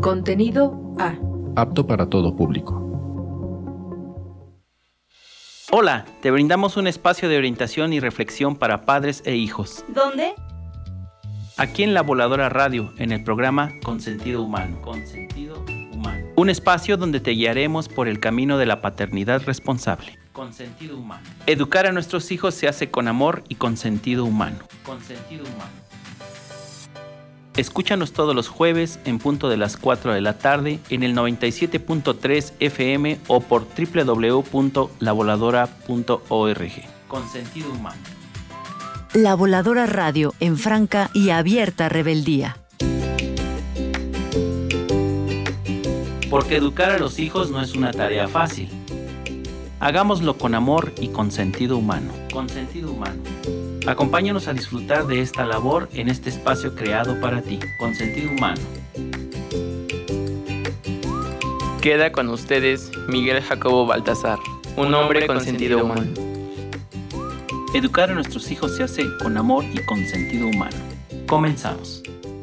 Contenido A. Apto para todo público. Hola, te brindamos un espacio de orientación y reflexión para padres e hijos. ¿Dónde? Aquí en La Voladora Radio, en el programa Consentido Humano. Consentido Humano. Un espacio donde te guiaremos por el camino de la paternidad responsable. Consentido Humano. Educar a nuestros hijos se hace con amor y con sentido humano. Consentido Humano. Escúchanos todos los jueves en punto de las 4 de la tarde en el 97.3 FM o por www.lavoladora.org. Con sentido humano. La Voladora Radio en franca y abierta rebeldía. Porque educar a los hijos no es una tarea fácil. Hagámoslo con amor y con sentido humano. Con sentido humano. Acompáñanos a disfrutar de esta labor en este espacio creado para ti, con sentido humano. Queda con ustedes Miguel Jacobo Baltasar, un hombre con sentido humano. Educar a nuestros hijos se hace con amor y con sentido humano. Comenzamos.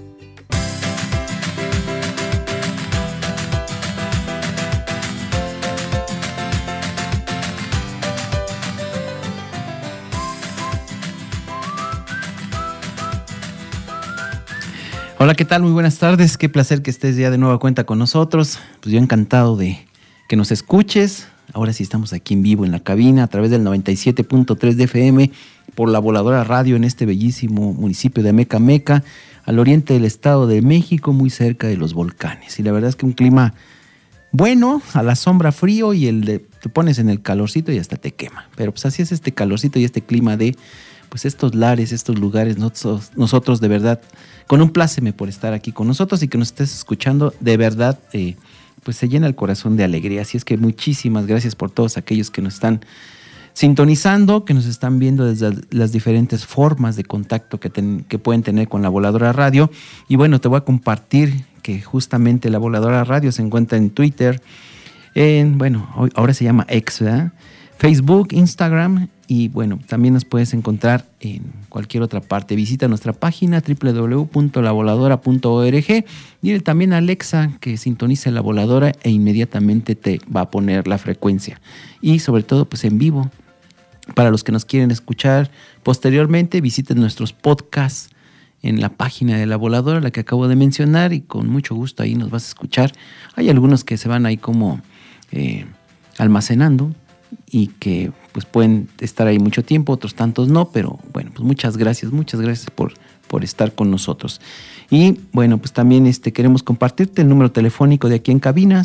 Hola, ¿qué tal? Muy buenas tardes. Qué placer que estés ya de nueva cuenta con nosotros. Pues yo encantado de que nos escuches. Ahora sí estamos aquí en vivo en la cabina a través del 97.3 de FM por La Voladora Radio en este bellísimo municipio de Amecameca, al oriente del Estado de México, muy cerca de los volcanes. Y la verdad es que un clima bueno, a la sombra frío y te pones en el calorcito y hasta te quema. Pero pues así es este calorcito y este clima de pues estos lares, estos lugares. Nosotros de verdad, con un pláceme por estar aquí con nosotros y que nos estés escuchando, de verdad, pues se llena el corazón de alegría. Así es que muchísimas gracias por todos aquellos que nos están sintonizando, que nos están viendo desde las diferentes formas de contacto que pueden tener con La Voladora Radio. Y bueno, te voy a compartir que justamente La Voladora Radio se encuentra en Twitter, ahora se llama X, ¿verdad? Facebook, Instagram y bueno, también nos puedes encontrar en cualquier otra parte. Visita nuestra página www.lavoladora.org. Dile también a Alexa que sintonice La Voladora e inmediatamente te va a poner la frecuencia. Y sobre todo pues en vivo. Para los que nos quieren escuchar posteriormente, visiten nuestros podcasts en la página de La Voladora, la que acabo de mencionar, y con mucho gusto ahí nos vas a escuchar. Hay algunos que se van ahí como almacenando y que pues pueden estar ahí mucho tiempo, otros tantos no, pero bueno, pues muchas gracias por estar con nosotros. Y bueno, pues también queremos compartirte el número telefónico de aquí en cabina,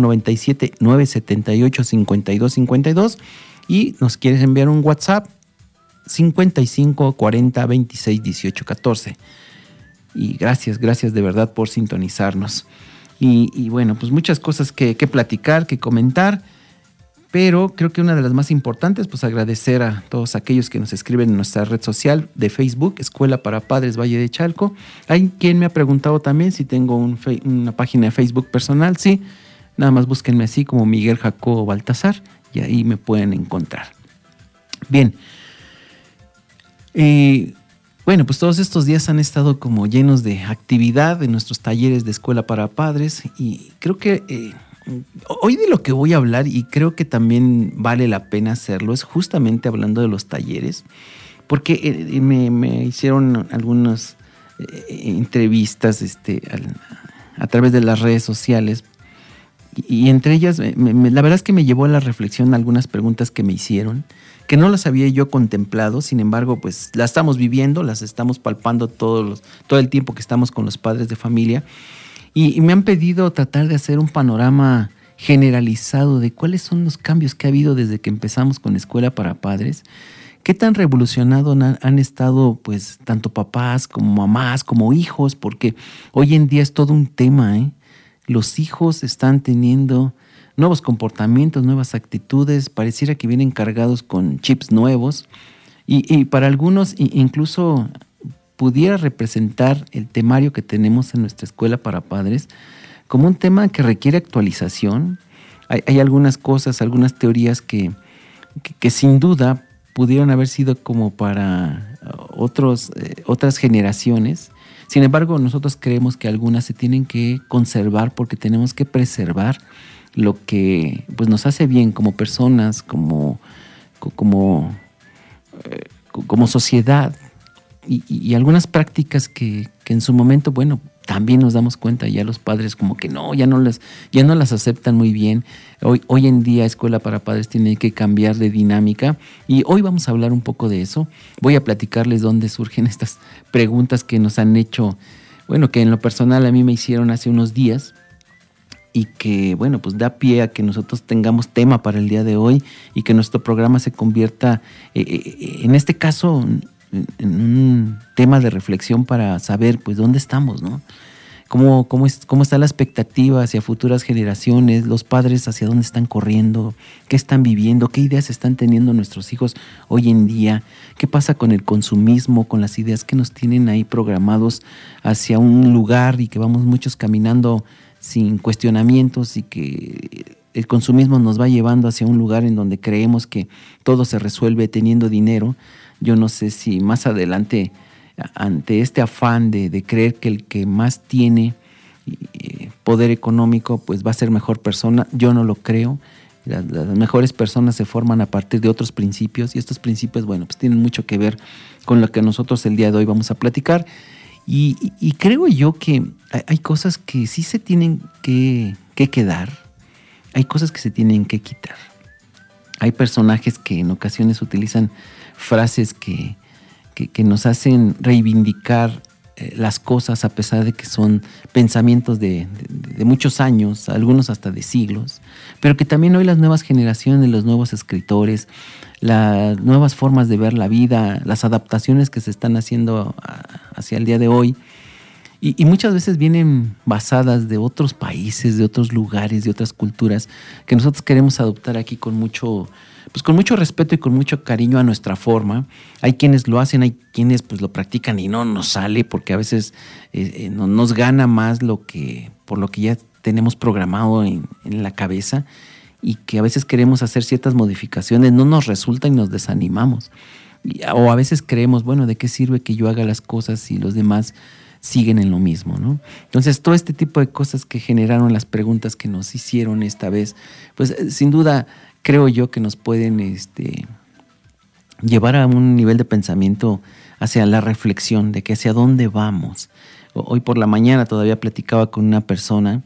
597-978-5252, y nos quieres enviar un WhatsApp, 55 40 26 18 14. Y gracias de verdad por sintonizarnos. Y bueno, pues muchas cosas que platicar, que comentar. Pero creo que una de las más importantes, pues agradecer a todos aquellos que nos escriben en nuestra red social de Facebook, Escuela para Padres Valle de Chalco. Hay quien me ha preguntado también si tengo una página de Facebook personal. Sí, nada más búsquenme así como Miguel Jacobo Baltasar y ahí me pueden encontrar. Bien. Bueno, pues todos estos días han estado como llenos de actividad en nuestros talleres de Escuela para Padres y creo que hoy de lo que voy a hablar, y creo que también vale la pena hacerlo, es justamente hablando de los talleres, porque me hicieron algunas entrevistas a través de las redes sociales, y entre ellas la verdad es que me llevó a la reflexión algunas preguntas que me hicieron, que no las había yo contemplado. Sin embargo, pues las estamos viviendo, las estamos palpando todo el tiempo que estamos con los padres de familia. Y me han pedido tratar de hacer un panorama generalizado de cuáles son los cambios que ha habido desde que empezamos con Escuela para Padres. Qué tan revolucionados han estado pues tanto papás como mamás como hijos, porque hoy en día es todo un tema, ¿eh? Los hijos están teniendo nuevos comportamientos, nuevas actitudes, pareciera que vienen cargados con chips nuevos y para algunos incluso pudiera representar el temario que tenemos en nuestra Escuela para Padres como un tema que requiere actualización. Hay algunas cosas, algunas teorías que sin duda pudieron haber sido como para otras generaciones. Sin embargo, nosotros creemos que algunas se tienen que conservar porque tenemos que preservar lo que pues, nos hace bien como personas, como sociedad, y algunas prácticas que en su momento, bueno, también nos damos cuenta, ya los padres como que no, ya no las aceptan muy bien. Hoy en día Escuela para Padres tiene que cambiar de dinámica, y hoy vamos a hablar un poco de eso. Voy a platicarles dónde surgen estas preguntas que nos han hecho, bueno, que en lo personal a mí me hicieron hace unos días, y que, bueno, pues da pie a que nosotros tengamos tema para el día de hoy y que nuestro programa se convierta, en este caso, en un tema de reflexión para saber, pues, dónde estamos, ¿no? ¿Cómo está la expectativa hacia futuras generaciones? Los padres hacia dónde están corriendo, qué están viviendo, qué ideas están teniendo nuestros hijos hoy en día, qué pasa con el consumismo, con las ideas que nos tienen ahí programados hacia un lugar y que vamos muchos caminando sin cuestionamientos, y que el consumismo nos va llevando hacia un lugar en donde creemos que todo se resuelve teniendo dinero. Yo no sé si más adelante, ante este afán de creer que el que más tiene poder económico pues va a ser mejor persona, yo no lo creo. Las mejores personas se forman a partir de otros principios, y estos principios, bueno, pues tienen mucho que ver con lo que nosotros el día de hoy vamos a platicar. Y creo yo que hay cosas que sí se tienen que quedar, hay cosas que se tienen que quitar. Hay personajes que en ocasiones utilizan frases que nos hacen reivindicar las cosas a pesar de que son pensamientos de muchos años, algunos hasta de siglos, pero que también hoy las nuevas generaciones, los nuevos escritores, las nuevas formas de ver la vida, las adaptaciones que se están haciendo hacia el día de hoy, y muchas veces vienen basadas de otros países, de otros lugares, de otras culturas, que nosotros queremos adoptar aquí con mucho respeto y con mucho cariño a nuestra forma. Hay quienes lo hacen, hay quienes pues lo practican y no nos sale, porque a veces nos gana más por lo que ya tenemos programado en la cabeza, y que a veces queremos hacer ciertas modificaciones, no nos resulta y nos desanimamos. O a veces creemos, bueno, ¿de qué sirve que yo haga las cosas si los demás siguen en lo mismo, ¿no? Entonces, todo este tipo de cosas que generaron las preguntas que nos hicieron esta vez, pues sin duda creo yo que nos pueden llevar a un nivel de pensamiento hacia la reflexión de que hacia dónde vamos. Hoy por la mañana todavía platicaba con una persona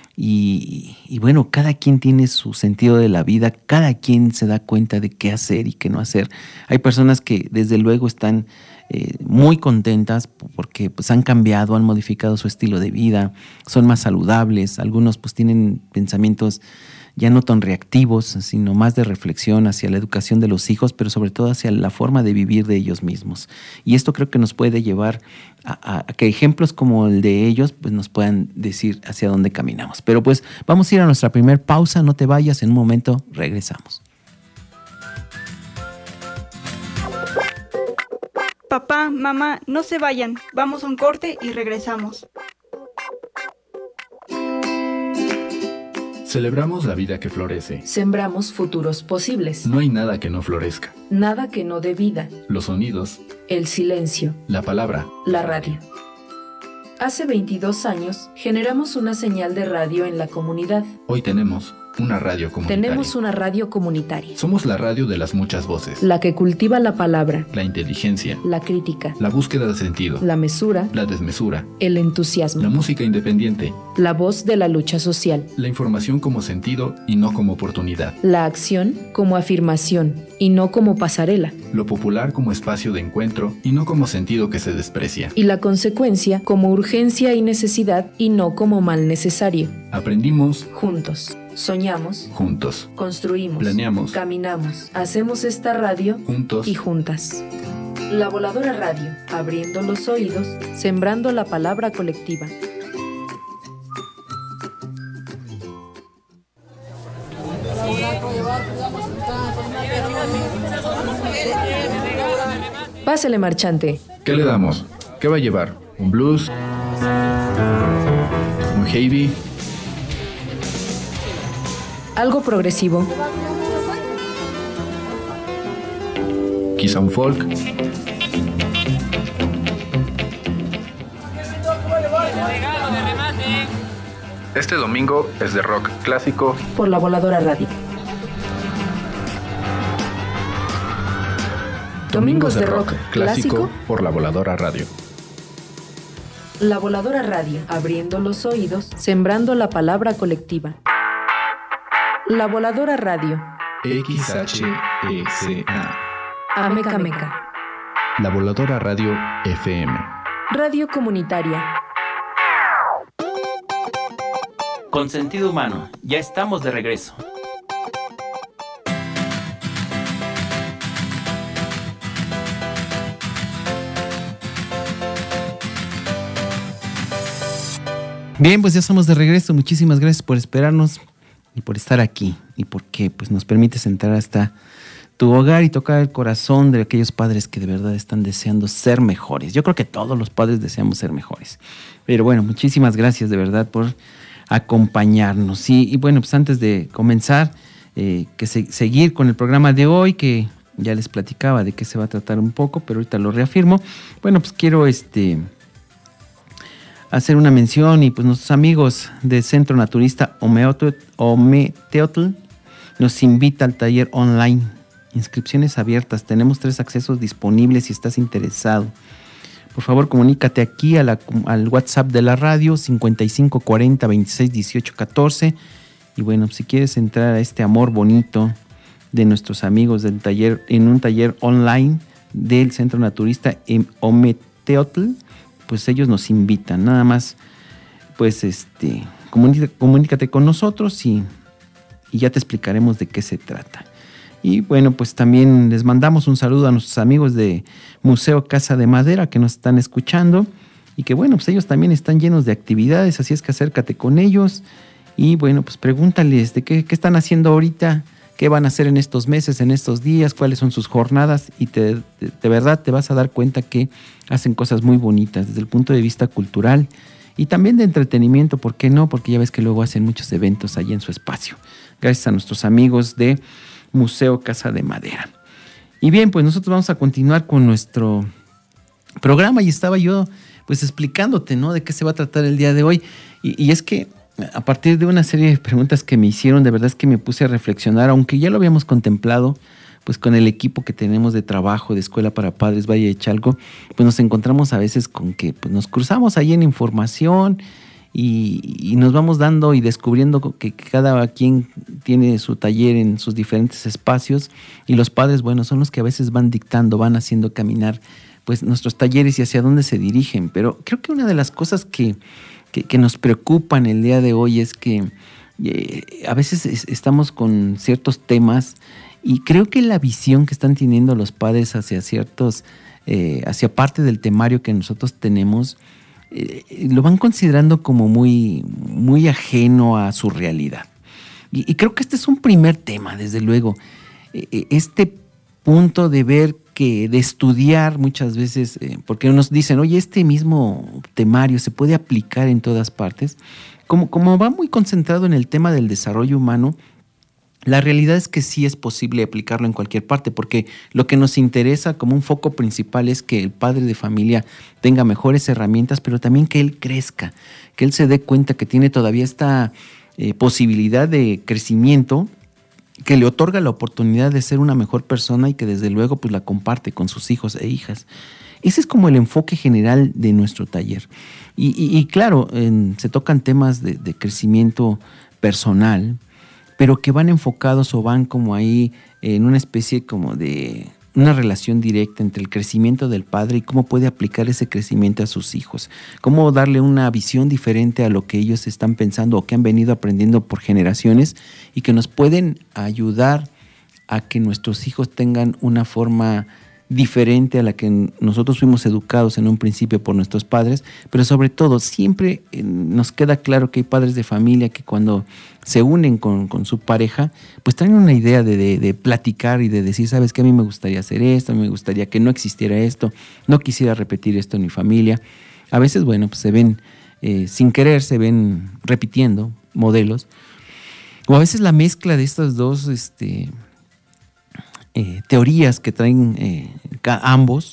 y bueno, cada quien tiene su sentido de la vida, cada quien se da cuenta de qué hacer y qué no hacer. Hay personas que desde luego están muy contentas porque pues han cambiado, han modificado su estilo de vida, son más saludables. Algunos pues tienen pensamientos ya no tan reactivos, sino más de reflexión hacia la educación de los hijos, pero sobre todo hacia la forma de vivir de ellos mismos. Y esto creo que nos puede llevar a que ejemplos como el de ellos pues nos puedan decir hacia dónde caminamos. Pero pues vamos a ir a nuestra primer pausa, no te vayas, en un momento regresamos. Papá, mamá, no se vayan, vamos a un corte y regresamos. Celebramos la vida que florece. Sembramos futuros posibles. No hay nada que no florezca. Nada que no dé vida. Los sonidos. El silencio. La palabra. La radio. Hace 22 años generamos una señal de radio en la comunidad. Hoy tenemos una radio comunitaria. Tenemos una radio comunitaria. Somos la radio de las muchas voces. La que cultiva la palabra. La inteligencia. La crítica. La búsqueda de sentido. La mesura. La desmesura. El entusiasmo. La música independiente. La voz de la lucha social. La información como sentido y no como oportunidad. La acción como afirmación y no como pasarela. Lo popular como espacio de encuentro y no como sentido que se desprecia. Y la consecuencia como urgencia y necesidad y no como mal necesario. Aprendimos juntos. Soñamos juntos. Construimos. Planeamos. Caminamos. Hacemos esta radio juntos y juntas. La Voladora Radio, abriendo los oídos, sembrando la palabra colectiva. Pásele, marchante. ¿Qué le damos? ¿Qué va a llevar? ¿Un blues? ¿Un heavy? Algo progresivo. Quizá un folk. Este domingo es de rock clásico por La Voladora Radio. Domingos de rock clásico por La Voladora Radio. La Voladora Radio, abriendo los oídos, sembrando la palabra colectiva. La Voladora Radio. XHECA. Ameca Meca. La Voladora Radio FM. Radio comunitaria. Con sentido humano, ya estamos de regreso. Bien, pues ya estamos de regreso. Muchísimas gracias por esperarnos y por estar aquí y porque pues, nos permites entrar hasta tu hogar y tocar el corazón de aquellos padres que de verdad están deseando ser mejores. Yo creo que todos los padres deseamos ser mejores. Pero bueno, muchísimas gracias de verdad por acompañarnos. Y bueno, pues antes de comenzar, seguir con el programa de hoy, que ya les platicaba de qué se va a tratar un poco, pero ahorita lo reafirmo. Bueno, pues quiero hacer una mención y pues nuestros amigos del Centro Naturista Ometeotl nos invita al taller online. Inscripciones abiertas. Tenemos 3 accesos disponibles si estás interesado. Por favor, comunícate aquí al WhatsApp de la radio 5540 26 18 14. Y bueno, si quieres entrar a este amor bonito de nuestros amigos del taller, en un taller online del Centro Naturista Ometeotl, pues ellos nos invitan. Nada más, pues comunícate con nosotros y ya te explicaremos de qué se trata. Y bueno, pues también les mandamos un saludo a nuestros amigos de Museo Casa de Madera que nos están escuchando y que bueno, pues ellos también están llenos de actividades, así es que acércate con ellos y bueno, pues pregúntales de qué están haciendo ahorita, qué van a hacer en estos meses, en estos días, cuáles son sus jornadas y de verdad te vas a dar cuenta que hacen cosas muy bonitas desde el punto de vista cultural y también de entretenimiento, ¿por qué no? Porque ya ves que luego hacen muchos eventos allí en su espacio. Gracias a nuestros amigos de Museo Casa de Madera. Y bien, pues nosotros vamos a continuar con nuestro programa y estaba yo pues explicándote, ¿no? De qué se va a tratar el día de hoy. Y es que a partir de una serie de preguntas que me hicieron, de verdad es que me puse a reflexionar, aunque ya lo habíamos contemplado, pues con el equipo que tenemos de trabajo de Escuela para Padres Valle de Chalco, pues nos encontramos a veces con que pues, nos cruzamos ahí en información y nos vamos dando y descubriendo que cada quien tiene su taller en sus diferentes espacios y los padres, bueno, son los que a veces van dictando, van haciendo caminar pues nuestros talleres y hacia dónde se dirigen. Pero creo que una de las cosas que nos preocupan el día de hoy es que a veces estamos con ciertos temas y creo que la visión que están teniendo los padres hacia hacia parte del temario que nosotros tenemos, lo van considerando como muy, muy ajeno a su realidad. Y creo que este es un primer tema, desde luego. Este punto de ver de estudiar muchas veces, porque nos dicen, oye, este mismo temario se puede aplicar en todas partes. Como va muy concentrado en el tema del desarrollo humano, la realidad es que sí es posible aplicarlo en cualquier parte, porque lo que nos interesa como un foco principal es que el padre de familia tenga mejores herramientas, pero también que él crezca, que él se dé cuenta que tiene todavía esta posibilidad de crecimiento que le otorga la oportunidad de ser una mejor persona y que desde luego pues la comparte con sus hijos e hijas. Ese es como el enfoque general de nuestro taller. Y claro, se tocan temas de crecimiento personal, pero que van enfocados o van como ahí en una especie como de una relación directa entre el crecimiento del padre y cómo puede aplicar ese crecimiento a sus hijos, cómo darle una visión diferente a lo que ellos están pensando o que han venido aprendiendo por generaciones y que nos pueden ayudar a que nuestros hijos tengan una forma diferente a la que nosotros fuimos educados en un principio por nuestros padres, pero sobre todo siempre nos queda claro que hay padres de familia que cuando se unen con su pareja, pues traen una idea de platicar y de decir, sabes que a mí me gustaría hacer esto, a mí me gustaría que no existiera esto, no quisiera repetir esto en mi familia. A veces, bueno, pues se ven, sin querer, se ven repitiendo modelos, o a veces la mezcla de estas dos teorías que traen ambos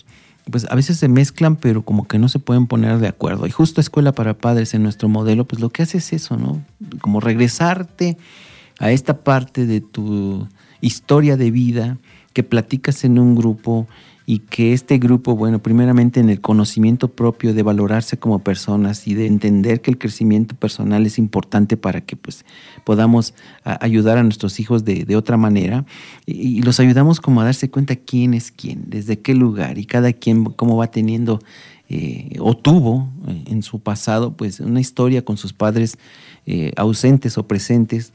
pues a veces se mezclan, pero como que no se pueden poner de acuerdo. Y justo Escuela para Padres en nuestro modelo, pues lo que hace es eso, ¿no? Como regresarte a esta parte de tu historia de vida que platicas en un grupo y que este grupo, bueno, primeramente en el conocimiento propio de valorarse como personas y de entender que el crecimiento personal es importante para que pues podamos ayudar a nuestros hijos de otra manera y los ayudamos como a darse cuenta quién es quién, desde qué lugar y cada quien cómo va teniendo o tuvo en su pasado pues una historia con sus padres ausentes o presentes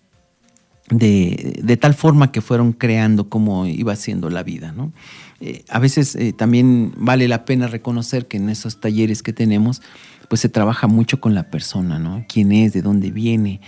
de tal forma que fueron creando cómo iba siendo la vida, ¿no? A veces también vale la pena reconocer que en esos talleres que tenemos pues se trabaja mucho con la persona, ¿no? Quién es, de dónde viene,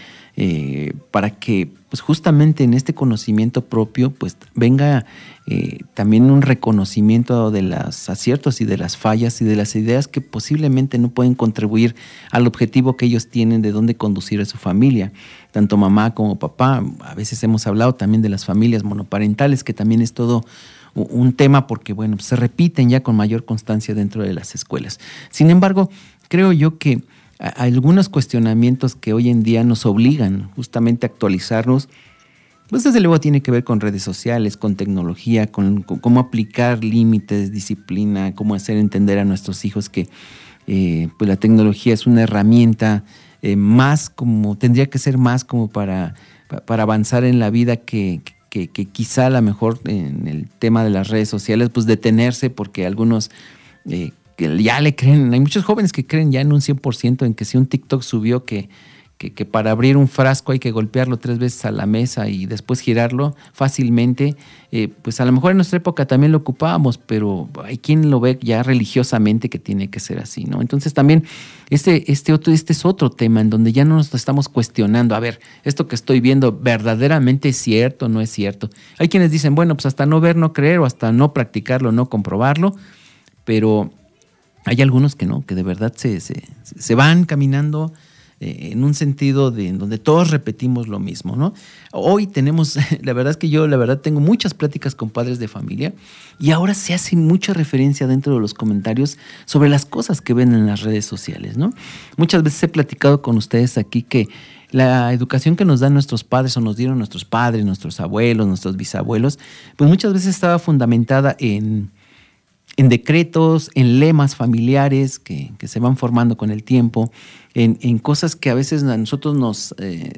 para que pues justamente en este conocimiento propio pues venga también un reconocimiento de los aciertos y de las fallas y de las ideas que posiblemente no pueden contribuir al objetivo que ellos tienen de dónde conducir a su familia, tanto mamá como papá. A veces hemos hablado también de las familias monoparentales, que también es todo un tema porque, bueno, se repiten ya con mayor constancia dentro de las escuelas. Sin embargo, creo yo que algunos cuestionamientos que hoy en día nos obligan justamente a actualizarnos, pues desde luego tiene que ver con redes sociales, con tecnología, con cómo aplicar límites, disciplina, cómo hacer entender a nuestros hijos que pues la tecnología es una herramienta más como, tendría que ser más como para avanzar en la vida que quizá a lo mejor en el tema de las redes sociales, pues detenerse porque algunos que ya le creen, hay muchos jóvenes que creen ya en un 100% en que si un TikTok subió que para abrir un frasco hay que golpearlo 3 veces a la mesa y después girarlo fácilmente, pues a lo mejor en nuestra época también lo ocupábamos, pero hay quien lo ve ya religiosamente que tiene que ser así, ¿no? Entonces también este es otro tema en donde ya no nos estamos cuestionando, a ver, esto que estoy viendo verdaderamente es cierto, no es cierto. Hay quienes dicen, bueno, pues hasta no ver, no creer, o hasta no practicarlo, no comprobarlo, pero hay algunos que no, que de verdad se van caminando en un sentido en donde todos repetimos lo mismo, ¿no? Hoy tenemos, la verdad es que yo tengo muchas pláticas con padres de familia y ahora se hace mucha referencia dentro de los comentarios sobre las cosas que ven en las redes sociales, ¿no? Muchas veces he platicado con ustedes aquí que la educación que nos dan nuestros padres o nos dieron nuestros padres, nuestros abuelos, nuestros bisabuelos, pues muchas veces estaba fundamentada en decretos, en lemas familiares que se van formando con el tiempo, en cosas que a veces a nosotros nos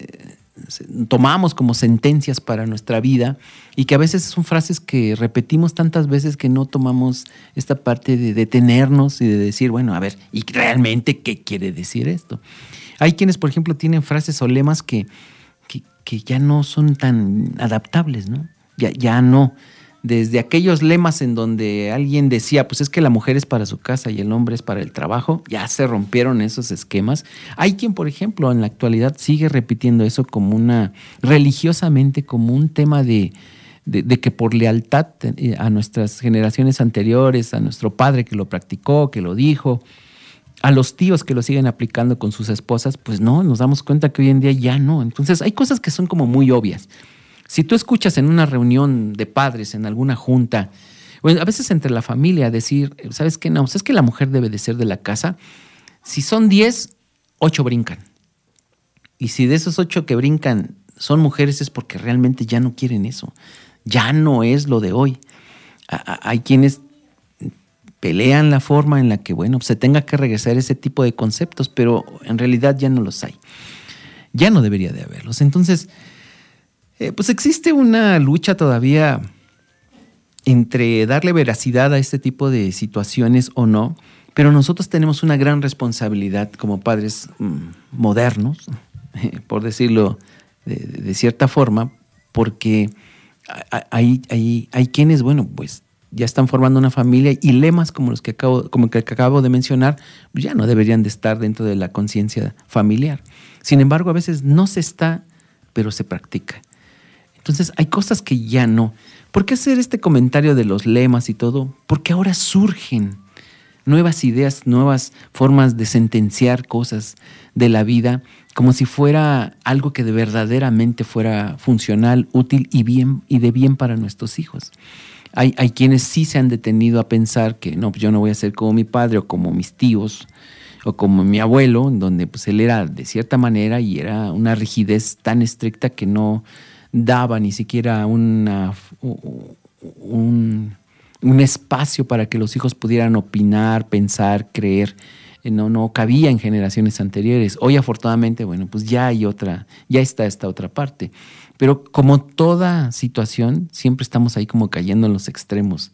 tomamos como sentencias para nuestra vida y que a veces son frases que repetimos tantas veces que no tomamos esta parte de detenernos y de decir, bueno, a ver, ¿y realmente qué quiere decir esto? Hay quienes, por ejemplo, tienen frases o lemas que ya no son tan adaptables, ¿no? Ya no. Desde aquellos lemas en donde alguien decía, pues es que la mujer es para su casa y el hombre es para el trabajo, ya se rompieron esos esquemas. Hay quien, por ejemplo, en la actualidad sigue repitiendo eso como religiosamente como un tema de que por lealtad a nuestras generaciones anteriores, a nuestro padre que lo practicó, que lo dijo, a los tíos que lo siguen aplicando con sus esposas, pues no, nos damos cuenta que hoy en día ya no. Entonces hay cosas que son como muy obvias. Si tú escuchas en una reunión de padres, en alguna junta, o a veces entre la familia, decir, ¿sabes qué? No, es que la mujer debe de ser de la casa. Si son 10, 8 brincan. Y si de esos 8 que brincan son mujeres es porque realmente ya no quieren eso. Ya no es lo de hoy. Hay quienes pelean la forma en la que, bueno, se tenga que regresar ese tipo de conceptos, pero en realidad ya no los hay. Ya no debería de haberlos. Entonces, pues existe una lucha todavía entre darle veracidad a este tipo de situaciones o no, pero nosotros tenemos una gran responsabilidad como padres modernos, por decirlo de cierta forma, porque hay quienes, bueno, pues ya están formando una familia y lemas como el que acabo de mencionar, pues ya no deberían de estar dentro de la conciencia familiar. Sin embargo, a veces no se está, pero se practica. Entonces hay cosas que ya no. ¿Por qué hacer este comentario de los lemas y todo? Porque ahora surgen nuevas ideas, nuevas formas de sentenciar cosas de la vida como si fuera algo que de verdaderamente fuera funcional, útil y de bien para nuestros hijos. Hay quienes sí se han detenido a pensar que no, pues yo no voy a ser como mi padre o como mis tíos o como mi abuelo, en donde pues él era de cierta manera y era una rigidez tan estricta que no daba ni siquiera un espacio para que los hijos pudieran opinar, pensar, creer. No cabía en generaciones anteriores. Hoy afortunadamente, bueno, pues ya está esta otra parte. Pero como toda situación, siempre estamos ahí como cayendo en los extremos.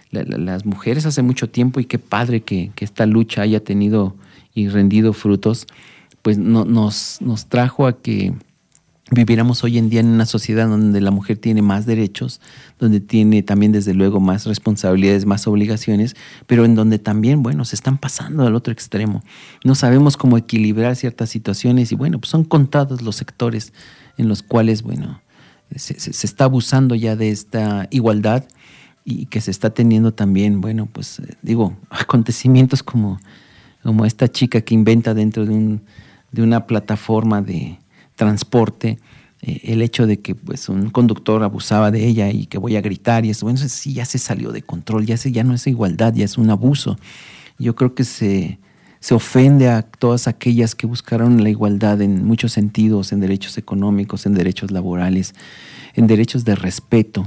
Las mujeres hace mucho tiempo, y qué padre que esta lucha haya tenido y rendido frutos, pues nos trajo a que viviéramos hoy en día en una sociedad donde la mujer tiene más derechos, donde tiene también desde luego más responsabilidades, más obligaciones, pero en donde también, bueno, se están pasando al otro extremo. No sabemos cómo equilibrar ciertas situaciones y bueno, pues son contados los sectores en los cuales, bueno, se está abusando ya de esta igualdad y que se está teniendo también, bueno, pues acontecimientos como esta chica que inventa dentro de una plataforma de transporte, el hecho de que pues un conductor abusaba de ella y que voy a gritar y eso, bueno, sí, ya se salió de control, ya no es igualdad, ya es un abuso. Yo creo que se ofende a todas aquellas que buscaron la igualdad en muchos sentidos, en derechos económicos, en derechos laborales, en derechos de respeto.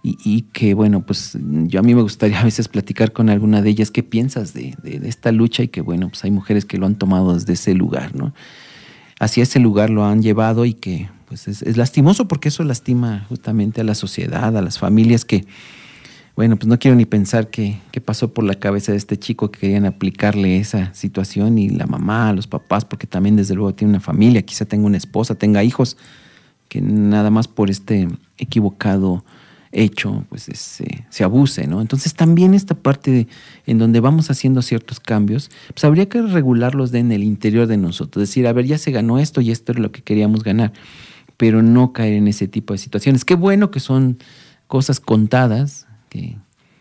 Y que, bueno, pues a mí me gustaría a veces platicar con alguna de ellas qué piensas de esta lucha, y que, bueno, pues hay mujeres que lo han tomado desde ese lugar, ¿no? Hacia ese lugar lo han llevado y que pues es lastimoso, porque eso lastima justamente a la sociedad, a las familias que, bueno, pues no quiero ni pensar qué pasó por la cabeza de este chico que querían aplicarle esa situación, y la mamá, los papás, porque también desde luego tiene una familia, quizá tenga una esposa, tenga hijos, que nada más por este equivocado hecho pues se abuse, ¿no? Entonces también esta parte en donde vamos haciendo ciertos cambios, pues habría que regularlos en el interior de nosotros, decir, a ver, ya se ganó esto y esto es lo que queríamos ganar, pero no caer en ese tipo de situaciones. Qué bueno que son cosas contadas, que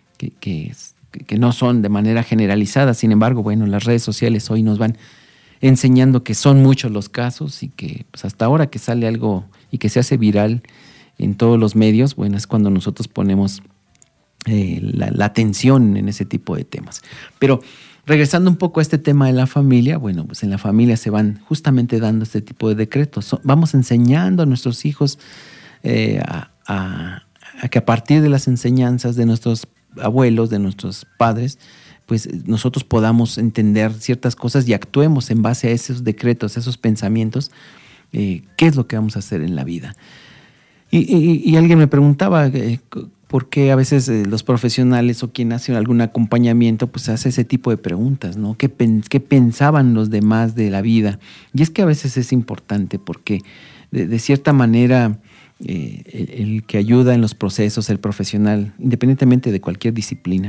no son de manera generalizada. Sin embargo, bueno, las redes sociales hoy nos van enseñando que son muchos los casos, y que pues hasta ahora que sale algo y que se hace viral en todos los medios, bueno, es cuando nosotros ponemos la atención en ese tipo de temas. Pero regresando un poco a este tema de la familia, bueno, pues en la familia se van justamente dando este tipo de decretos. Vamos enseñando a nuestros hijos a que a partir de las enseñanzas de nuestros abuelos, de nuestros padres, pues nosotros podamos entender ciertas cosas y actuemos en base a esos decretos, a esos pensamientos, qué es lo que vamos a hacer en la vida. Y alguien me preguntaba por qué a veces los profesionales o quien hace algún acompañamiento pues hace ese tipo de preguntas, ¿no? ¿Qué pensaban los demás de la vida? Y es que a veces es importante porque de cierta manera el que ayuda en los procesos, el profesional, independientemente de cualquier disciplina,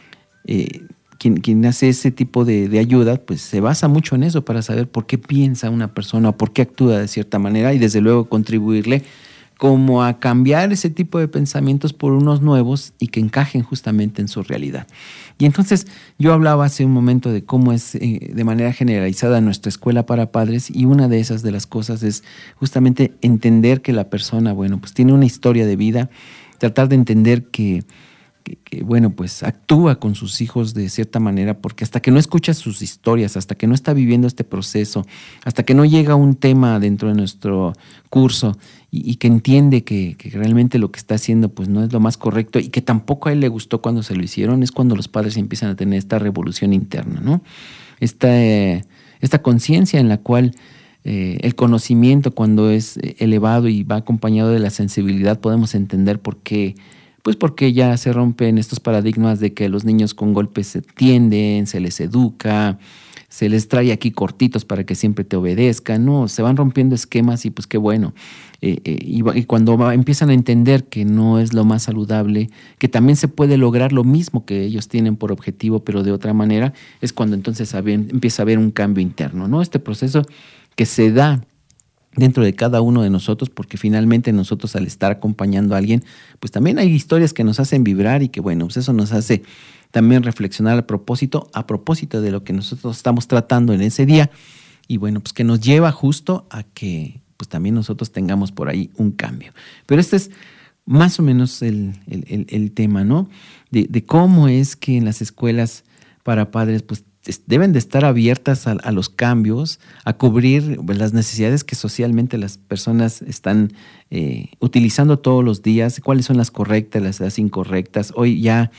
quien hace ese tipo de ayuda, pues se basa mucho en eso para saber por qué piensa una persona o por qué actúa de cierta manera, y desde luego contribuirle como a cambiar ese tipo de pensamientos por unos nuevos y que encajen justamente en su realidad. Y entonces yo hablaba hace un momento de cómo es de manera generalizada nuestra escuela para padres, y una de esas de las cosas es justamente entender que la persona, bueno, pues tiene una historia de vida, tratar de entender que bueno, pues actúa con sus hijos de cierta manera, porque hasta que no escucha sus historias, hasta que no está viviendo este proceso, hasta que no llega un tema dentro de nuestro curso y que entiende que realmente lo que está haciendo pues no es lo más correcto, y que tampoco a él le gustó cuando se lo hicieron, es cuando los padres empiezan a tener esta revolución interna, ¿no? Esta conciencia en la cual el conocimiento, cuando es elevado y va acompañado de la sensibilidad, podemos entender por qué. Pues porque ya se rompen estos paradigmas de que los niños con golpes se tienden, se les educa, se les trae aquí cortitos para que siempre te obedezcan, no, se van rompiendo esquemas, y pues qué bueno. Y cuando empiezan a entender que no es lo más saludable, que también se puede lograr lo mismo que ellos tienen por objetivo, pero de otra manera, es cuando entonces empieza a haber un cambio interno, ¿no? Este proceso que se da dentro de cada uno de nosotros, porque finalmente nosotros, al estar acompañando a alguien, pues también hay historias que nos hacen vibrar, y que bueno, pues eso nos hace también reflexionar a propósito de lo que nosotros estamos tratando en ese día, y bueno, pues que nos lleva justo a que pues también nosotros tengamos por ahí un cambio. Pero esta es más o menos el tema, ¿no? De cómo es que en las escuelas para padres pues deben de estar abiertas a los cambios, a cubrir las necesidades que socialmente las personas están utilizando todos los días, cuáles son las correctas, las incorrectas. Hoy ya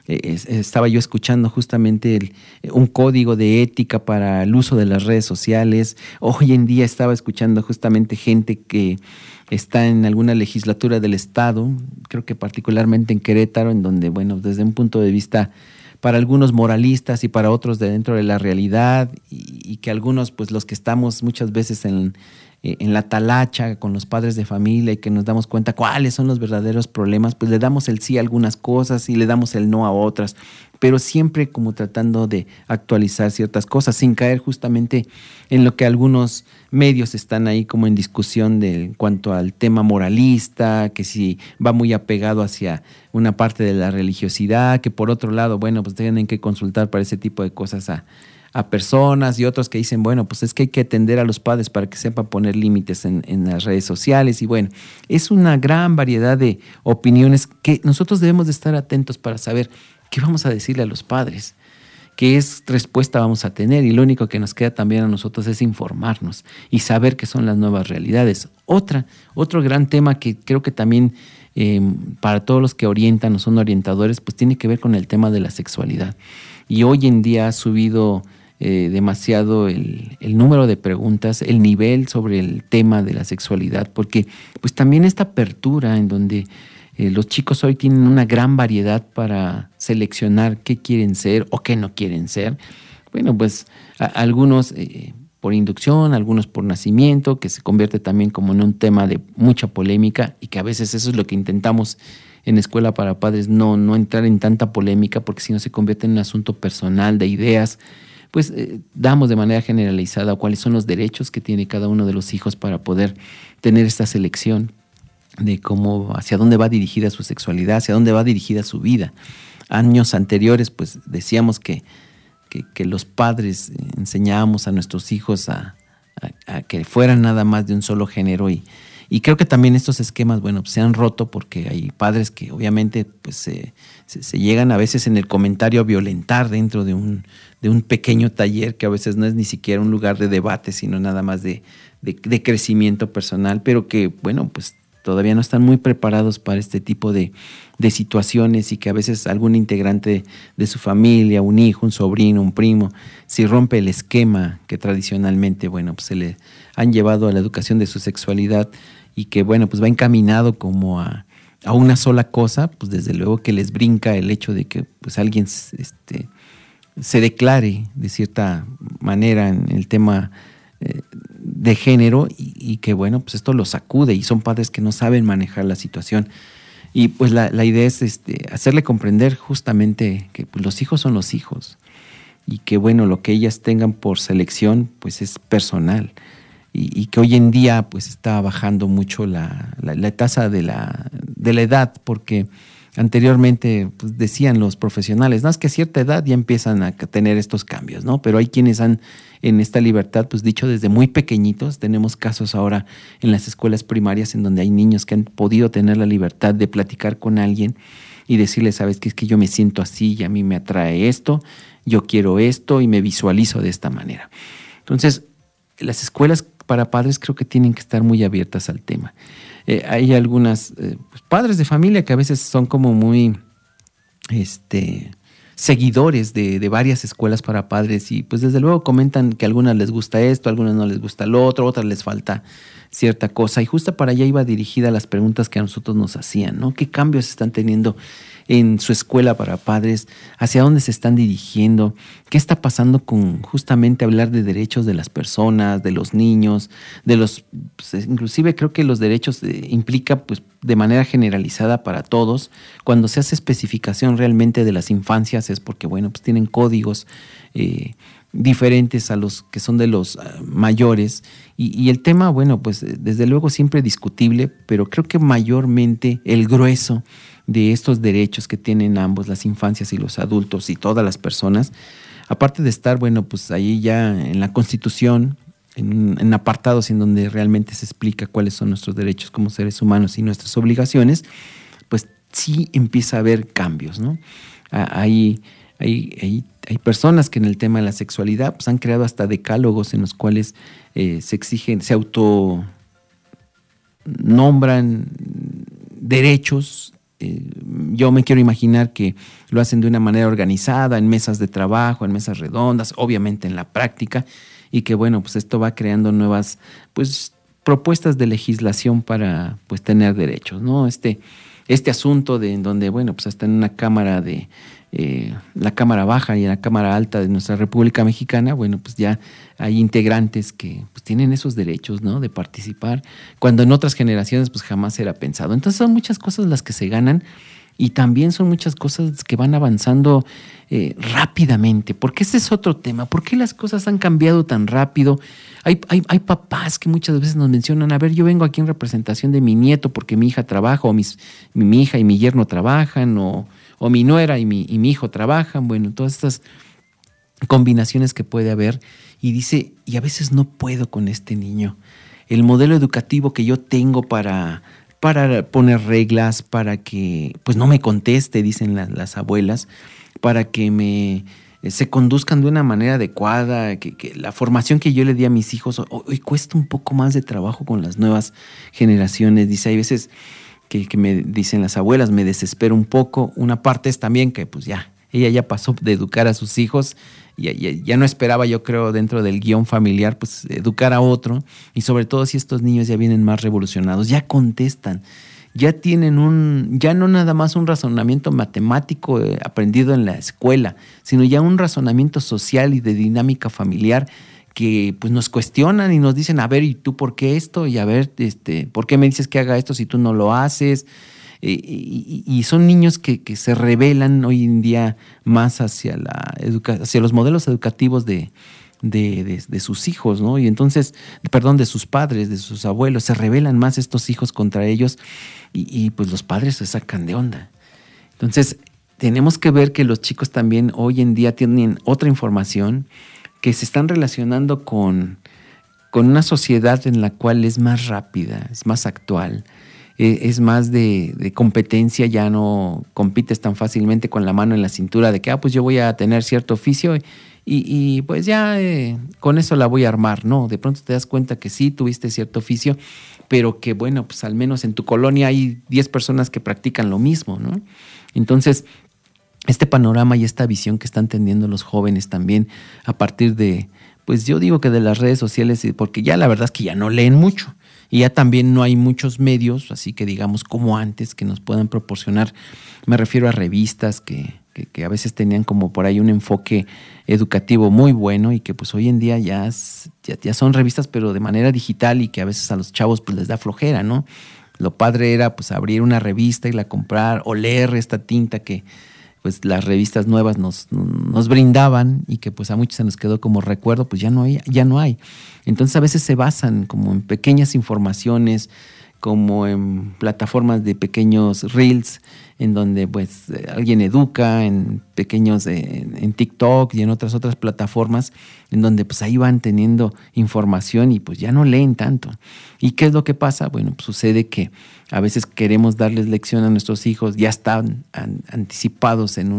estaba yo escuchando justamente un código de ética para el uso de las redes sociales. Hoy en día estaba escuchando justamente gente que está en alguna legislatura del estado, creo que particularmente en Querétaro, en donde, bueno, desde un punto de vista para algunos moralistas y para otros de dentro de la realidad, y que algunos, pues los que estamos muchas veces en la talacha con los padres de familia y que nos damos cuenta cuáles son los verdaderos problemas, pues le damos el sí a algunas cosas y le damos el no a otras, pero siempre como tratando de actualizar ciertas cosas sin caer justamente en lo que algunos medios están ahí como en discusión en cuanto al tema moralista, que si va muy apegado hacia una parte de la religiosidad, que por otro lado, bueno, pues tienen que consultar para ese tipo de cosas a personas, y otros que dicen, bueno, pues es que hay que atender a los padres para que sepan poner límites en las redes sociales. Y bueno, es una gran variedad de opiniones que nosotros debemos de estar atentos para saber qué vamos a decirle a los padres, qué respuesta vamos a tener, y lo único que nos queda también a nosotros es informarnos y saber qué son las nuevas realidades. Otro gran tema que creo que también para todos los que orientan o son orientadores, pues tiene que ver con el tema de la sexualidad. Y hoy en día ha subido demasiado el número de preguntas, el nivel sobre el tema de la sexualidad, porque pues también esta apertura en donde los chicos hoy tienen una gran variedad para seleccionar qué quieren ser o qué no quieren ser. Bueno, pues algunos por inducción, algunos por nacimiento, que se convierte también como en un tema de mucha polémica, y que a veces eso es lo que intentamos en Escuela para Padres, no entrar en tanta polémica, porque si no se convierte en un asunto personal de ideas. Pues damos de manera generalizada cuáles son los derechos que tiene cada uno de los hijos para poder tener esta selección de cómo, hacia dónde va dirigida su sexualidad, hacia dónde va dirigida su vida. Años anteriores, pues decíamos que los padres enseñábamos a nuestros hijos a que fueran nada más de un solo género, y creo que también estos esquemas, bueno, pues se han roto, porque hay padres que obviamente pues se llegan a veces en el comentario a violentar dentro de un pequeño taller que a veces no es ni siquiera un lugar de debate, sino nada más de crecimiento personal, pero que, bueno, pues todavía no están muy preparados para este tipo de situaciones, y que a veces algún integrante de su familia, un hijo, un sobrino, un primo, si rompe el esquema que tradicionalmente, bueno, pues se le han llevado a la educación de su sexualidad, y que, bueno, pues va encaminado como a una sola cosa, pues desde luego que les brinca el hecho de que pues alguien se declare de cierta manera en el tema de género, y que, bueno, pues esto los sacude, y son padres que no saben manejar la situación. Y pues la idea es hacerle comprender justamente que pues, los hijos son los hijos, y que, bueno, lo que ellas tengan por selección pues es personal, y que hoy en día pues está bajando mucho la tasa de la edad, porque anteriormente pues, decían los profesionales, no, es que a cierta edad ya empiezan a tener estos cambios, ¿no? Pero hay quienes han en esta libertad pues dicho desde muy pequeñitos. Tenemos casos ahora en las escuelas primarias en donde hay niños que han podido tener la libertad de platicar con alguien y decirle, sabes que es que yo me siento así y a mí me atrae esto, yo quiero esto y me visualizo de esta manera. Entonces, las escuelas para padres creo que tienen que estar muy abiertas al tema. Hay algunas padres de familia que a veces son como muy seguidores de varias escuelas para padres, y pues desde luego comentan que a algunas les gusta esto, a algunas no les gusta lo otro, a otras les falta cierta cosa, y justo para allá iba dirigida las preguntas que a nosotros nos hacían, ¿no? ¿Qué cambios están teniendo en su escuela para padres? ¿Hacia dónde se están dirigiendo? ¿Qué está pasando con justamente hablar de derechos de las personas, de los niños, de los, pues, inclusive creo que los derechos implica pues de manera generalizada para todos? Cuando se hace especificación realmente de las infancias es porque, bueno, pues tienen códigos diferentes a los que son de los mayores, y el tema, bueno, pues desde luego siempre discutible, pero creo que mayormente el grueso de estos derechos que tienen ambos, las infancias y los adultos y todas las personas, aparte de estar, bueno, pues ahí ya en la Constitución, en apartados en donde realmente se explica cuáles son nuestros derechos como seres humanos y nuestras obligaciones, pues sí empieza a haber cambios, ¿no? Hay personas que en el tema de la sexualidad pues han creado hasta decálogos en los cuales se exigen, se autonombran derechos. Yo me quiero imaginar que lo hacen de una manera organizada, en mesas de trabajo, en mesas redondas, obviamente en la práctica, y que bueno, pues esto va creando nuevas pues propuestas de legislación para pues tener derechos, ¿no? Este asunto de en donde, bueno, pues hasta en una cámara de la Cámara Baja y en la Cámara Alta de nuestra República Mexicana, bueno, pues ya hay integrantes que pues tienen esos derechos, ¿no? De participar, cuando en otras generaciones pues jamás era pensado. Entonces son muchas cosas las que se ganan y también son muchas cosas que van avanzando rápidamente, porque ese es otro tema. ¿Por qué las cosas han cambiado tan rápido? Hay papás que muchas veces nos mencionan, a ver, yo vengo aquí en representación de mi nieto porque mi hija trabaja, o mi hija y mi yerno trabajan, o mi nuera y mi hijo trabajan, bueno, todas estas combinaciones que puede haber, y dice, y a veces no puedo con este niño. El modelo educativo que yo tengo para poner reglas, para que pues no me conteste, dicen las abuelas, para que se conduzcan de una manera adecuada, que la formación que yo le di a mis hijos hoy cuesta un poco más de trabajo con las nuevas generaciones. Dice, hay veces que me dicen las abuelas, me desespero un poco. Una parte es también que pues ella ya pasó de educar a sus hijos, ya no esperaba, yo creo, dentro del guión familiar, pues educar a otro, y sobre todo si estos niños ya vienen más revolucionados, ya contestan, ya tienen ya no nada más un razonamiento matemático aprendido en la escuela, sino ya un razonamiento social y de dinámica familiar que pues nos cuestionan y nos dicen, a ver, ¿y tú por qué esto? Y a ver, ¿por qué me dices que haga esto si tú no lo haces? Y son niños que se rebelan hoy en día más hacia los modelos educativos de sus hijos, ¿no? Y entonces, de sus padres, de sus abuelos, se rebelan más estos hijos contra ellos y pues los padres se sacan de onda. Entonces, tenemos que ver que los chicos también hoy en día tienen otra información, que se están relacionando con una sociedad en la cual es más rápida, es más actual, es más de competencia. Ya no compites tan fácilmente con la mano en la cintura de que, pues yo voy a tener cierto oficio y pues ya con eso la voy a armar. No, de pronto te das cuenta que sí, tuviste cierto oficio, pero que bueno, pues al menos en tu colonia hay 10 personas que practican lo mismo, ¿no? Entonces, este panorama y esta visión que están teniendo los jóvenes también a partir de, pues yo digo que de las redes sociales, porque ya la verdad es que ya no leen mucho y ya también no hay muchos medios, así que digamos como antes, que nos puedan proporcionar. Me refiero a revistas que a veces tenían como por ahí un enfoque educativo muy bueno y que pues hoy en día ya son revistas pero de manera digital y que a veces a los chavos pues les da flojera, ¿no? Lo padre era pues abrir una revista y la comprar o leer esta tinta que pues las revistas nuevas nos brindaban y que pues a muchos se nos quedó como recuerdo, pues ya no hay. Entonces a veces se basan como en pequeñas informaciones, como en plataformas de pequeños reels, en donde pues alguien educa, en pequeños, en TikTok y en otras plataformas, en donde pues ahí van teniendo información y pues ya no leen tanto. ¿Y qué es lo que pasa? Bueno, pues sucede que a veces queremos darles lección a nuestros hijos, ya están anticipados en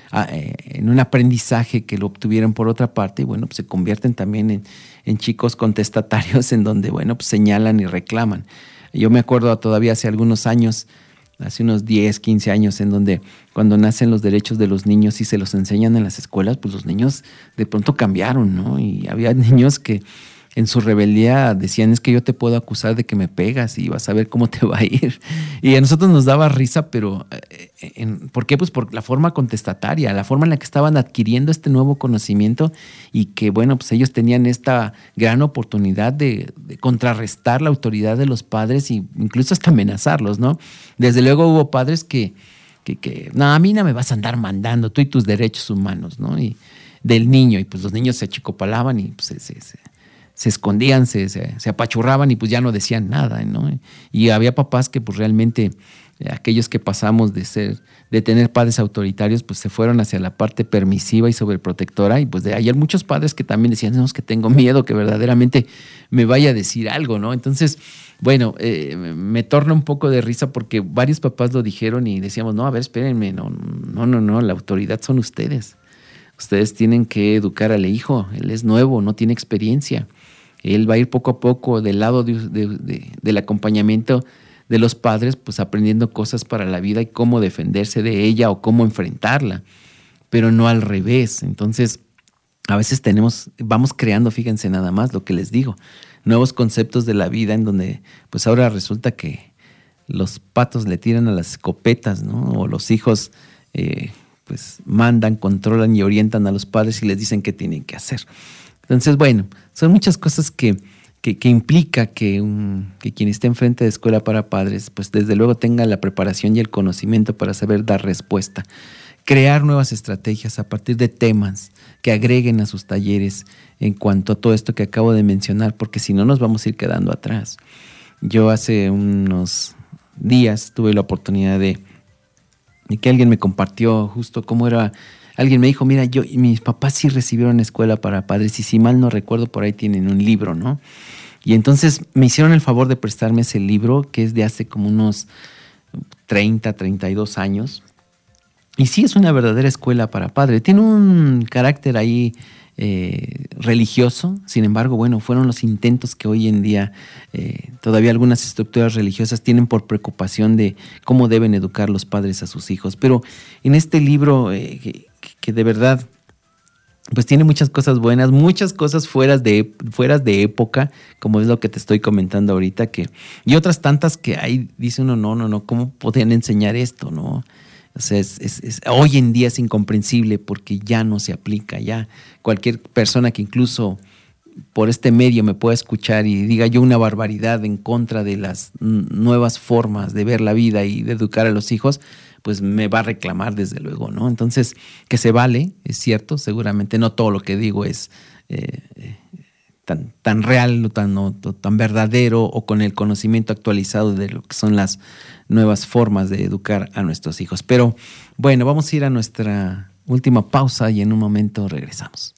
un aprendizaje que lo obtuvieron por otra parte y bueno, pues se convierten también en chicos contestatarios en donde bueno, pues señalan y reclaman. Yo me acuerdo todavía hace algunos años, hace unos 10, 15 años, en donde cuando nacen los derechos de los niños y se los enseñan en las escuelas, pues los niños de pronto cambiaron, ¿no? Y había niños que en su rebeldía decían, es que yo te puedo acusar de que me pegas y vas a ver cómo te va a ir. Y a nosotros nos daba risa, pero ¿por qué? Pues por la forma contestataria, la forma en la que estaban adquiriendo este nuevo conocimiento y que, bueno, pues ellos tenían esta gran oportunidad de contrarrestar la autoridad de los padres e incluso hasta amenazarlos, ¿no? Desde luego hubo padres que no, a mí no me vas a andar mandando, tú y tus derechos humanos, ¿no? Y del niño, y pues los niños se achicopalaban y pues se escondían, se apachurraban y pues ya no decían nada, ¿no? Y había papás que pues realmente, aquellos que pasamos de tener padres autoritarios, pues se fueron hacia la parte permisiva y sobreprotectora, y pues de ahí hay muchos padres que también decían, no, es que tengo miedo que verdaderamente me vaya a decir algo, ¿no? Entonces, bueno, me torna un poco de risa porque varios papás lo dijeron y decíamos, no, a ver, espérenme, no, la autoridad son ustedes. Ustedes tienen que educar al hijo, él es nuevo, no tiene experiencia. Él va a ir poco a poco del lado del acompañamiento de los padres, pues aprendiendo cosas para la vida y cómo defenderse de ella o cómo enfrentarla, pero no al revés. Entonces, a veces vamos creando, fíjense nada más lo que les digo, nuevos conceptos de la vida en donde pues ahora resulta que los patos le tiran a las escopetas, ¿no? O los hijos pues mandan, controlan y orientan a los padres y les dicen qué tienen que hacer. Entonces, bueno, son muchas cosas que implica que quien esté enfrente de escuela para padres, pues desde luego tenga la preparación y el conocimiento para saber dar respuesta. Crear nuevas estrategias a partir de temas que agreguen a sus talleres en cuanto a todo esto que acabo de mencionar, porque si no nos vamos a ir quedando atrás. Yo hace unos días tuve la oportunidad de que alguien me compartió justo cómo era. Alguien me dijo, mira, mis papás sí recibieron escuela para padres y si mal no recuerdo por ahí tienen un libro, ¿no? Y entonces me hicieron el favor de prestarme ese libro que es de hace como unos 30, 32 años. Y sí, es una verdadera escuela para padres. Tiene un carácter ahí religioso. Sin embargo, bueno, fueron los intentos que hoy en día todavía algunas estructuras religiosas tienen por preocupación de cómo deben educar los padres a sus hijos. Pero en este libro que de verdad pues tiene muchas cosas buenas, muchas cosas fuera de época, como es lo que te estoy comentando ahorita, y otras tantas que ahí dice uno, no, ¿cómo podían enseñar esto, no? O sea, hoy en día es incomprensible porque ya no se aplica, ya cualquier persona que incluso por este medio me pueda escuchar y diga yo una barbaridad en contra de las nuevas formas de ver la vida y de educar a los hijos, pues me va a reclamar desde luego, ¿no? Entonces, que se vale, es cierto, seguramente no todo lo que digo es tan real o tan verdadero o con el conocimiento actualizado de lo que son las nuevas formas de educar a nuestros hijos. Pero bueno, vamos a ir a nuestra última pausa y en un momento regresamos.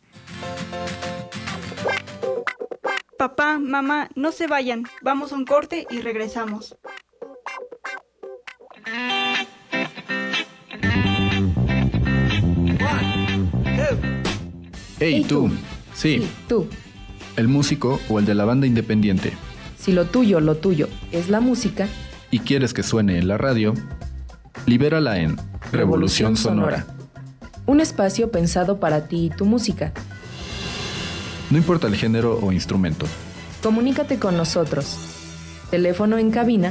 Papá, mamá, no se vayan. Vamos a un corte y regresamos. Hey, tú. Sí, tú. el músico o el de la banda independiente. Si lo tuyo es la música Y quieres que suene en la radio, libérala en Revolución Sonora. Un espacio pensado para ti y tu música. No importa el género o instrumento. Comunícate con nosotros. Teléfono en cabina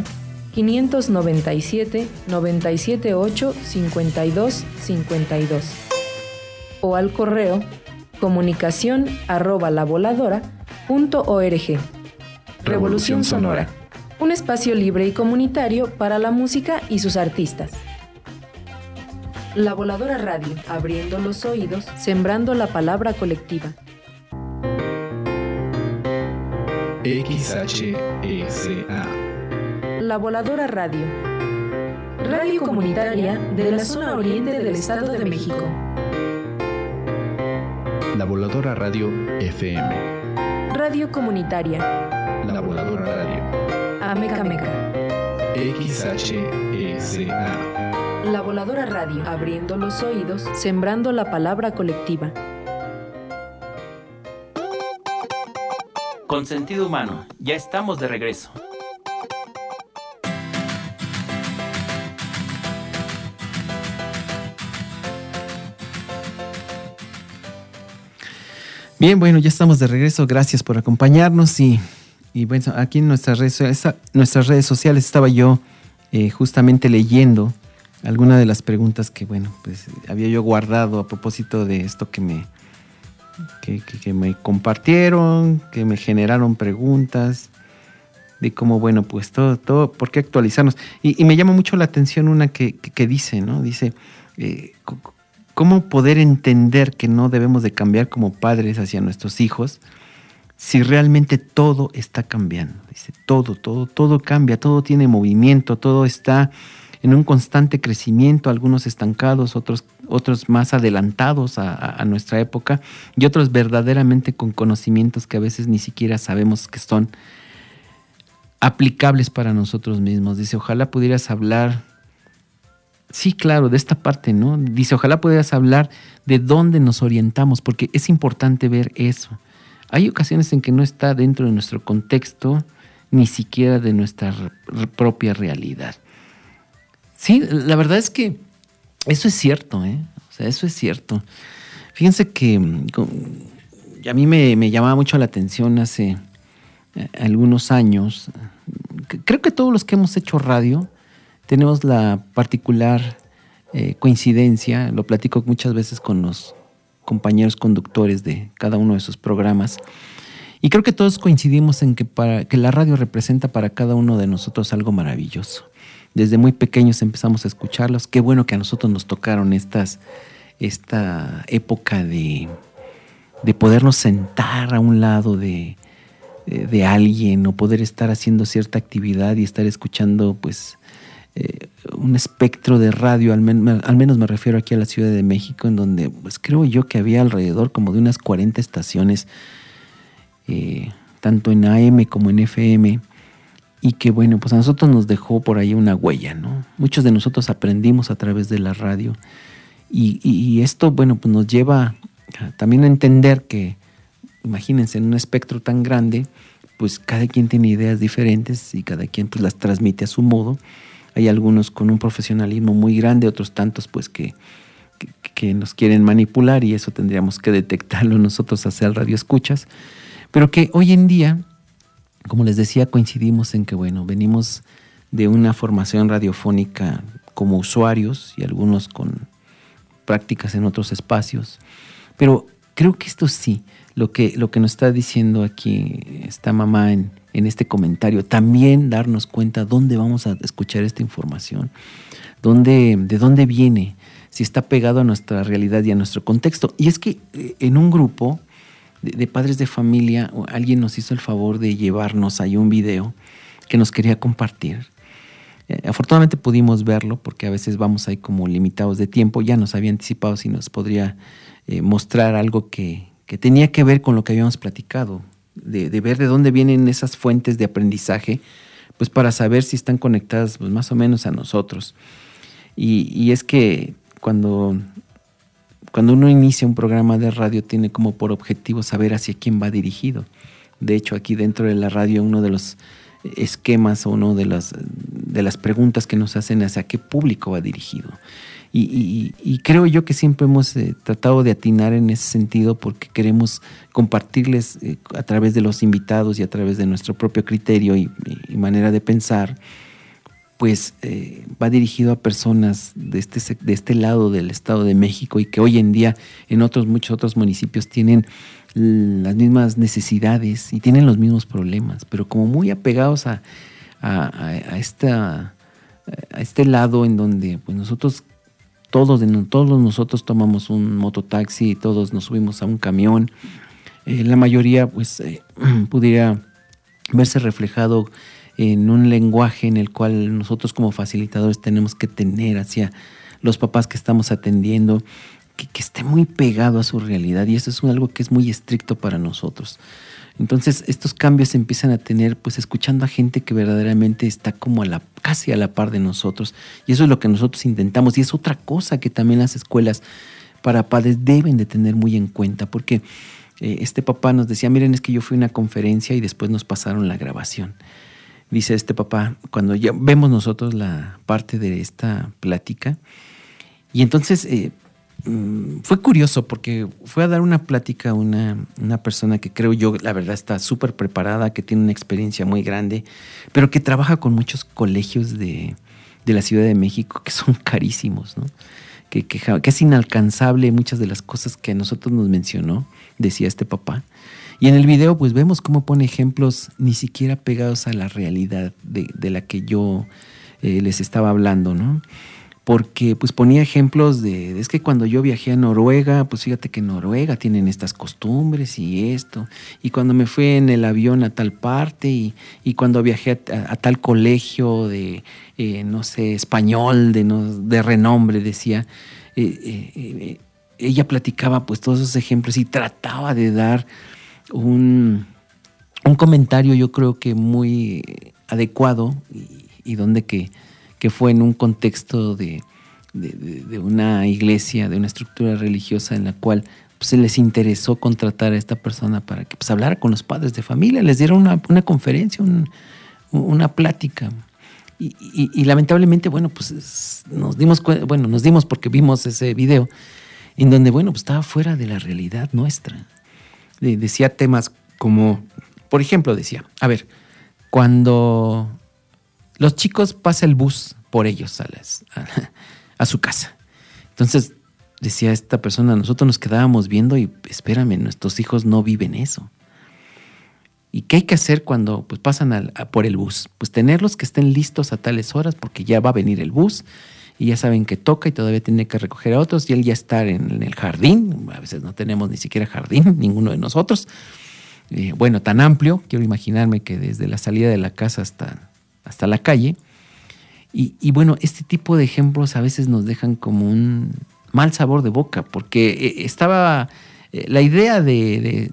597 978 52 52 o al correo comunicación@lavoladora.org. Revolución Sonora. Un espacio libre y comunitario para la música y sus artistas. La Voladora Radio, abriendo los oídos, sembrando la palabra colectiva. XHSA. La Voladora Radio. Radio comunitaria de la zona oriente del Estado de México. La Voladora Radio FM. Radio comunitaria. La Voladora Radio. Ameca Meca. XHSA. La Voladora Radio, abriendo los oídos, sembrando la palabra colectiva. Con sentido humano, ya estamos de regreso. Bien, bueno, ya estamos de regreso. Gracias por acompañarnos y bueno, aquí en nuestras redes sociales estaba yo justamente leyendo algunas de las preguntas que, bueno, pues había yo guardado a propósito de esto que me compartieron, que me generaron preguntas de cómo, bueno, pues todo, ¿por qué actualizarnos? Y me llama mucho la atención una que dice, ¿no? Dice, ¿cómo poder entender que no debemos de cambiar como padres hacia nuestros hijos si realmente todo está cambiando. Dice, todo cambia, todo tiene movimiento, todo está en un constante crecimiento, algunos estancados, otros más adelantados a nuestra época y otros verdaderamente con conocimientos que a veces ni siquiera sabemos que son aplicables para nosotros mismos. Dice, ojalá pudieras hablar, sí, claro, de esta parte, ¿no? Dice, ojalá pudieras hablar de dónde nos orientamos, porque es importante ver eso. Hay ocasiones en que no está dentro de nuestro contexto, ni siquiera de nuestra propia realidad. Sí, la verdad es que eso es cierto, ¿eh? O sea, eso es cierto. Fíjense que a mí me llamaba mucho la atención hace algunos años. Creo que todos los que hemos hecho radio tenemos la particular coincidencia, lo platico muchas veces con los compañeros conductores de cada uno de sus programas, y creo que todos coincidimos en que la radio representa para cada uno de nosotros algo maravilloso. Desde muy pequeños empezamos a escucharlos. Qué bueno que a nosotros nos tocaron esta época de podernos sentar a un lado de alguien o poder estar haciendo cierta actividad y estar escuchando pues un espectro de radio, al menos me refiero aquí a la Ciudad de México, en donde pues creo yo que había alrededor como de unas 40 estaciones, tanto en AM como en FM, y que bueno, pues a nosotros nos dejó por ahí una huella, ¿no? Muchos de nosotros aprendimos a través de la radio y esto, bueno, pues nos lleva también a entender que, imagínense, en un espectro tan grande, pues cada quien tiene ideas diferentes y cada quien pues las transmite a su modo. Hay algunos con un profesionalismo muy grande, otros tantos pues que nos quieren manipular, y eso tendríamos que detectarlo nosotros hacia el radio escuchas, pero que hoy en día, como les decía, coincidimos en que bueno, venimos de una formación radiofónica como usuarios y algunos con prácticas en otros espacios, pero creo que esto sí, lo que nos está diciendo aquí esta mamá en este comentario, también darnos cuenta dónde vamos a escuchar esta información, de dónde viene, si está pegado a nuestra realidad y a nuestro contexto. Y es que en un grupo de padres de familia, alguien nos hizo el favor de llevarnos ahí un video que nos quería compartir. Afortunadamente pudimos verlo, porque a veces vamos ahí como limitados de tiempo. Ya nos había anticipado si nos podría mostrar algo que tenía que ver con lo que habíamos platicado, de ver de dónde vienen esas fuentes de aprendizaje, pues para saber si están conectadas pues más o menos a nosotros. Y es que cuando uno inicia un programa de radio tiene como por objetivo saber hacia quién va dirigido. De hecho, aquí dentro de la radio, uno de los esquemas o uno de las preguntas que nos hacen es hacia qué público va dirigido. Y creo yo que siempre hemos tratado de atinar en ese sentido, porque queremos compartirles a través de los invitados y a través de nuestro propio criterio y manera de pensar, pues va dirigido a personas de este lado del Estado de México, y que hoy en día en muchos otros municipios tienen las mismas necesidades y tienen los mismos problemas, pero como muy apegados a este lado en donde pues todos nosotros tomamos un mototaxi y todos nos subimos a un camión. La mayoría pues pudiera verse reflejado en un lenguaje en el cual nosotros como facilitadores tenemos que tener hacia los papás que estamos atendiendo, que esté muy pegado a su realidad, y eso es algo que es muy estricto para nosotros. Entonces estos cambios se empiezan a tener pues escuchando a gente que verdaderamente está como casi a la par de nosotros, y eso es lo que nosotros intentamos, y es otra cosa que también las escuelas para padres deben de tener muy en cuenta, porque este papá nos decía, miren, es que yo fui a una conferencia y después nos pasaron la grabación. Dice este papá, cuando ya vemos nosotros la parte de esta plática, y entonces fue curioso porque fue a dar una plática a una persona que creo yo, la verdad, está súper preparada, que tiene una experiencia muy grande, pero que trabaja con muchos colegios de la Ciudad de México que son carísimos, ¿no? Que es inalcanzable muchas de las cosas que a nosotros nos mencionó, decía este papá. Y en el video pues vemos cómo pone ejemplos ni siquiera pegados a la realidad de la que yo les estaba hablando, ¿no? porque pues ponía ejemplos es que cuando yo viajé a Noruega, pues fíjate que en Noruega tienen estas costumbres y esto, y cuando me fui en el avión a tal parte, y cuando viajé a tal colegio de, no sé, español, de renombre, decía, ella platicaba pues todos esos ejemplos y trataba de dar un comentario, yo creo que muy adecuado, y donde que fue en un contexto de una iglesia, de una estructura religiosa en la cual pues, se les interesó contratar a esta persona para que pues, hablara con los padres de familia, les diera una conferencia, una plática. Y lamentablemente, bueno, pues nos dimos porque vimos ese video en donde, bueno, pues estaba fuera de la realidad nuestra. Decía temas como, por ejemplo, decía, a ver, cuando los chicos pasa el bus por ellos a su casa. Entonces, decía esta persona, nosotros nos quedábamos viendo y espérame, nuestros hijos no viven eso. ¿Y qué hay que hacer cuando pues, pasan por el bus? Pues tenerlos que estén listos a tales horas porque ya va a venir el bus y ya saben que toca y todavía tiene que recoger a otros y él ya está en el jardín. A veces no tenemos ni siquiera jardín, ninguno de nosotros. Bueno, tan amplio, quiero imaginarme que desde la salida de la casa hasta la calle. Y bueno, este tipo de ejemplos a veces nos dejan como un mal sabor de boca, porque estaba la idea de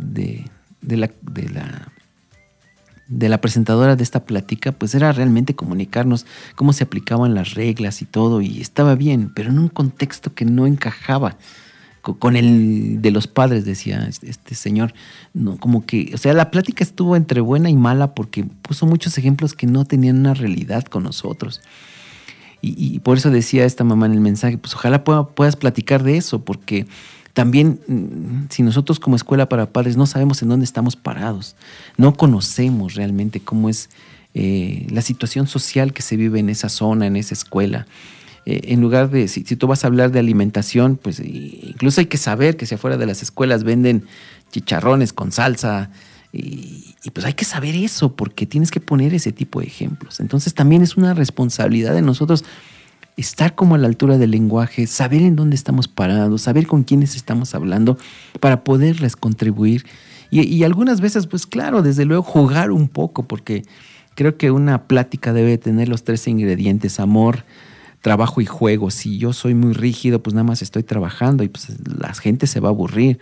la presentadora de esta plática, pues era realmente comunicarnos cómo se aplicaban las reglas y todo, y estaba bien, pero en un contexto que no encajaba con el de los padres, decía este señor. No, como que, o sea, la plática estuvo entre buena y mala porque puso muchos ejemplos que no tenían una realidad con nosotros. Y por eso decía esta mamá en el mensaje, pues ojalá puedas platicar de eso, porque también si nosotros como escuela para padres no sabemos en dónde estamos parados, no conocemos realmente cómo es la situación social que se vive en esa zona, en esa escuela. En lugar de, si tú vas a hablar de alimentación, pues incluso hay que saber que si afuera de las escuelas venden chicharrones con salsa, y pues hay que saber eso, porque tienes que poner ese tipo de ejemplos. Entonces también es una responsabilidad de nosotros estar como a la altura del lenguaje, saber en dónde estamos parados, saber con quiénes estamos hablando para poderles contribuir. Y algunas veces, pues claro, desde luego jugar un poco, porque creo que una plática debe tener los 3 ingredientes: amor, trabajo y juego. Si yo soy muy rígido, pues nada más estoy trabajando y pues la gente se va a aburrir.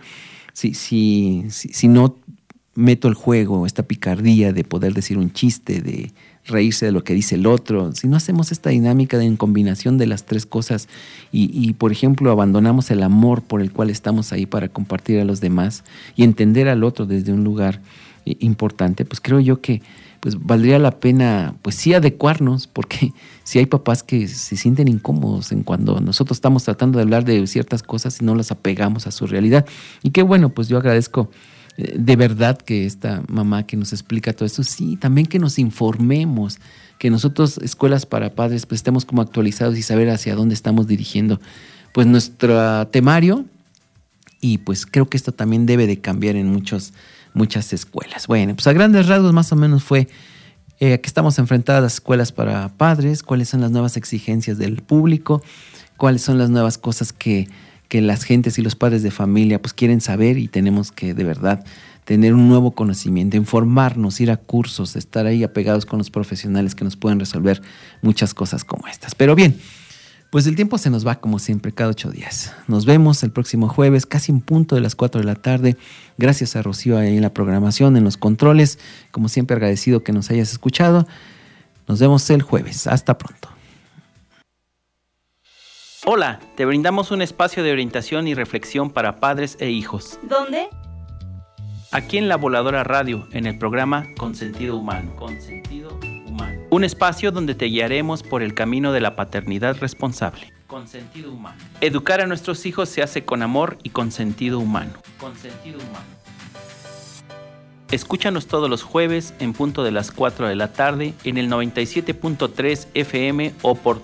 Si no meto el juego, esta picardía de poder decir un chiste, de reírse de lo que dice el otro, si no hacemos esta dinámica en combinación de las 3 cosas y por ejemplo abandonamos el amor por el cual estamos ahí para compartir a los demás y entender al otro desde un lugar importante, pues creo yo que pues valdría la pena pues sí adecuarnos, porque si hay papás que se sienten incómodos en cuando nosotros estamos tratando de hablar de ciertas cosas y no las apegamos a su realidad. Y qué bueno, pues yo agradezco de verdad que esta mamá que nos explica todo esto, sí, también que nos informemos, que nosotros, escuelas para padres, pues estemos como actualizados y saber hacia dónde estamos dirigiendo pues nuestro temario, y pues creo que esto también debe de cambiar en muchas escuelas. Bueno, pues a grandes rasgos más o menos fue que estamos enfrentadas a las escuelas para padres, cuáles son las nuevas exigencias del público, cuáles son las nuevas cosas que las gentes y los padres de familia pues quieren saber, y tenemos que de verdad tener un nuevo conocimiento, informarnos, ir a cursos, estar ahí apegados con los profesionales que nos pueden resolver muchas cosas como estas. Pero bien, pues el tiempo se nos va como siempre, cada 8 días. Nos vemos el próximo jueves, casi en punto de las 4 de la tarde. Gracias a Rocío ahí en la programación, en los controles. Como siempre, agradecido que nos hayas escuchado. Nos vemos el jueves. Hasta pronto. Hola, te brindamos un espacio de orientación y reflexión para padres e hijos. ¿Dónde? Aquí en La Voladora Radio, en el programa Consentido Humano. Consentido Humano. Un espacio donde te guiaremos por el camino de la paternidad responsable. Consentido Humano. Educar a nuestros hijos se hace con amor y con sentido humano. Consentido Humano. Escúchanos todos los jueves en punto de las 4 de la tarde en el 97.3 FM o por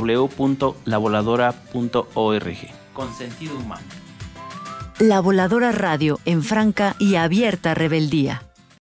www.lavoladora.org. Con sentido humano. La Voladora Radio en franca y abierta rebeldía.